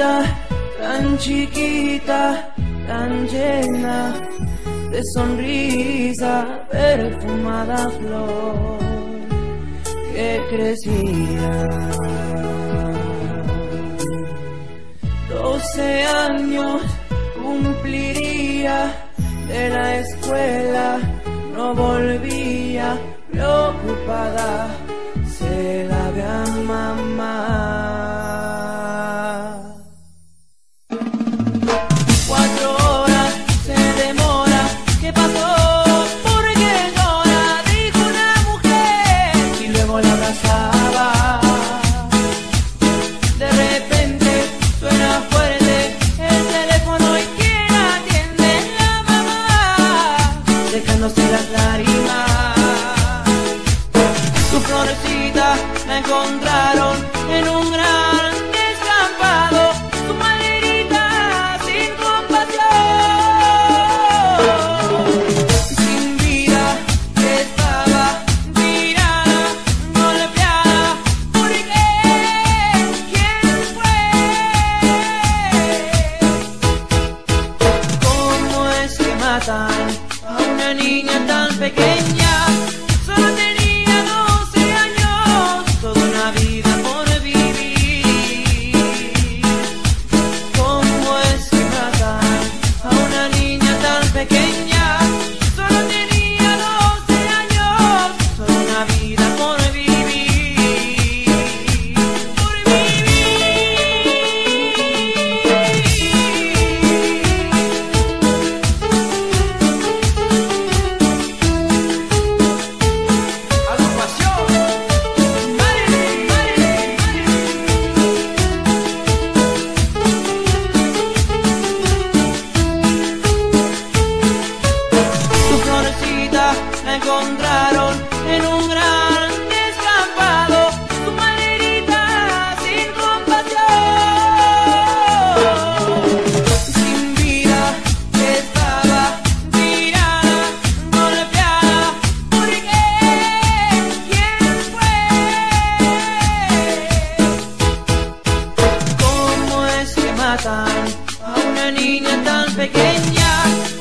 bonita, tan chiquita, tan llena de sonrisa, perfumada flor que crecía. 12 años cumpliría de la escuela, no volvía, preocupada se la ve a mamá. 4 horas se demora, ¿qué pasó? ¿Por qué llora? Dijo una mujer y luego la abrazaba. De repente suena fuerte el teléfono y quien atiende es la mamá, dejándose las lágrimas. Su florecita la encontraron en un gran descampado, su maderita sin compasión, sin vida estaba tirada, golpeada. ¿Por qué? ¿Quién fue? ¿Cómo es que matan a una niña tan pequeña? Solo tenía 12 años, toda una vida por vivir. ¿Cómo es que matan a una niña tan pequeña? Solo tenía 12 años, toda una vida por vivir. Por vivir. Agrupación Marilyn, Marilyn, Su florecita la encontraron en un gran descampado, su maderita sin compasión, sin vida estaba tirada, golpeada. ¿Por qué? ¿Quién fue? ¿Cómo es que matan a una niña tan pequeña?